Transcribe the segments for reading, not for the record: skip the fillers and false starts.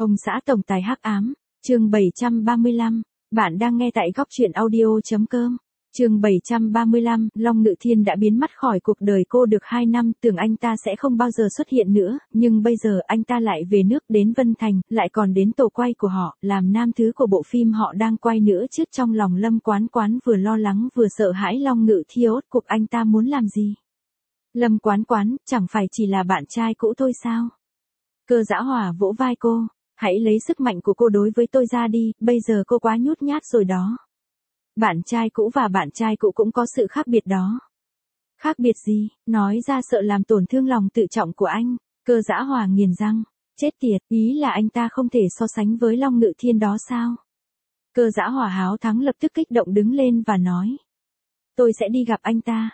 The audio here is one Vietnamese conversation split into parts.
Ông xã tổng tài hắc ám, chương 735, bạn đang nghe tại góc truyện audio.com. Chương 735, Long Ngự Thiên đã biến mất khỏi cuộc đời cô được 2 năm, tưởng anh ta sẽ không bao giờ xuất hiện nữa, nhưng bây giờ anh ta lại về nước đến Vân Thành, lại còn đến tổ quay của họ, làm nam thứ của bộ phim họ đang quay nữa chứ. Trong lòng Lâm Quán Quán vừa lo lắng vừa sợ hãi. Long Ngự Thiên rốt cuộc anh ta muốn làm gì? Lâm Quán Quán, chẳng phải chỉ là bạn trai cũ thôi sao? Cơ Dã Hỏa vỗ vai cô, hãy lấy sức mạnh của cô đối với tôi ra đi, bây giờ cô quá nhút nhát rồi đó. Bạn trai cũ và bạn trai cũ cũng có sự khác biệt đó. Khác biệt gì? Nói ra sợ làm tổn thương lòng tự trọng của anh. Cơ Dã Hỏa nghiền răng, chết tiệt, ý là anh ta không thể so sánh với Long Ngự Thiên đó sao? Cơ Dã Hỏa háo thắng lập tức kích động đứng lên và nói, tôi sẽ đi gặp anh ta.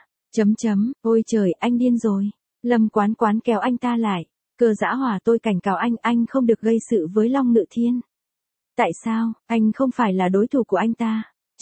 Ôi trời, anh điên rồi. Lâm Quán Quán kéo anh ta lại. Cơ Dã Hỏa, tôi cảnh cáo anh không được gây sự với Long Ngự Thiên. Tại sao? Anh không phải là đối thủ của anh ta.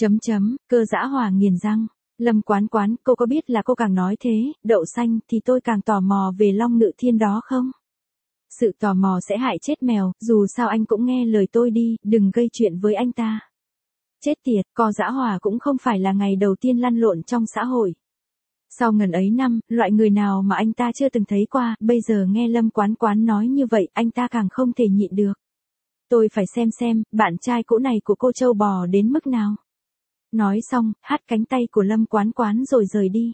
Cơ Dã Hỏa nghiền răng. Lâm Quán Quán, cô có biết là cô càng nói thế, đậu xanh, thì tôi càng tò mò về Long Ngự Thiên đó không? Sự tò mò sẽ hại chết mèo, dù sao anh cũng nghe lời tôi đi, đừng gây chuyện với anh ta. Chết tiệt, Cơ Dã Hỏa cũng không phải là ngày đầu tiên lăn lộn trong xã hội. Sau ngần ấy năm, loại người nào mà anh ta chưa từng thấy qua, bây giờ nghe Lâm Quán Quán nói như vậy, anh ta càng không thể nhịn được. Tôi phải xem, bạn trai cũ này của cô trâu bò đến mức nào. Nói xong, hất cánh tay của Lâm Quán Quán rồi rời đi.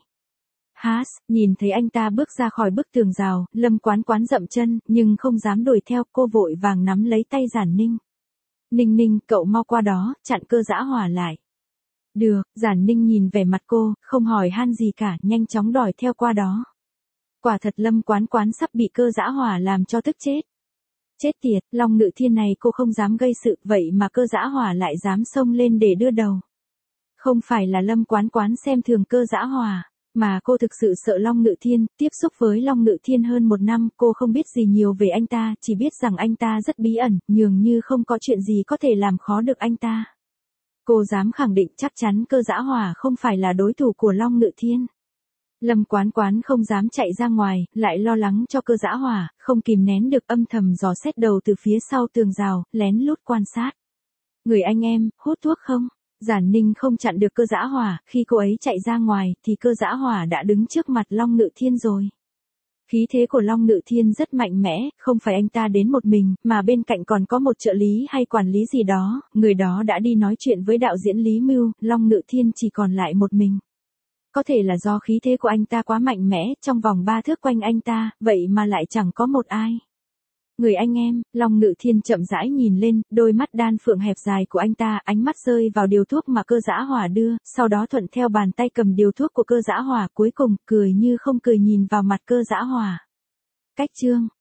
Nhìn thấy anh ta bước ra khỏi bức tường rào, Lâm Quán Quán dậm chân, nhưng không dám đuổi theo, cô vội vàng nắm lấy tay Giản Ninh. Ninh, cậu mau qua đó, chặn Cơ Dã Hỏa lại. Được, Giản Ninh nhìn vẻ mặt cô, không hỏi han gì cả, nhanh chóng đuổi theo qua đó. Quả thật Lâm Quán Quán sắp bị Cơ Dã Hỏa làm cho tức chết. Chết tiệt, Long Ngự Thiên này cô không dám gây sự, vậy mà Cơ Dã Hỏa lại dám xông lên để đưa đầu. Không phải là Lâm Quán Quán xem thường Cơ Dã Hỏa, mà cô thực sự sợ Long Ngự Thiên. Tiếp xúc với Long Ngự Thiên hơn 1 năm, cô không biết gì nhiều về anh ta, chỉ biết rằng anh ta rất bí ẩn, nhường như không có chuyện gì có thể làm khó được anh ta. Cô dám khẳng định chắc chắn Cơ Dã Hỏa không phải là đối thủ của Long Ngự Thiên. Lâm Quán Quán không dám chạy ra ngoài, lại lo lắng cho Cơ Dã Hỏa, không kìm nén được âm thầm dò xét đầu từ phía sau tường rào, lén lút quan sát. Người anh em, hút thuốc không? Giản Ninh không chặn được Cơ Dã Hỏa, khi cô ấy chạy ra ngoài, thì Cơ Dã Hỏa đã đứng trước mặt Long Ngự Thiên rồi. Khí thế của Long Ngự Thiên rất mạnh mẽ, không phải anh ta đến một mình, mà bên cạnh còn có một trợ lý hay quản lý gì đó, người đó đã đi nói chuyện với đạo diễn Lý Mưu, Long Ngự Thiên chỉ còn lại một mình. Có thể là do khí thế của anh ta quá mạnh mẽ, trong vòng 3 thước quanh anh ta, vậy mà lại chẳng có một ai. Người anh em, Long Ngự Thiên chậm rãi nhìn lên, đôi mắt đan phượng hẹp dài của anh ta, ánh mắt rơi vào điều thuốc mà Cơ Dã Hỏa đưa, sau đó thuận theo bàn tay cầm điều thuốc của Cơ Dã Hỏa, cuối cùng, cười như không cười nhìn vào mặt Cơ Dã Hỏa. Cách chương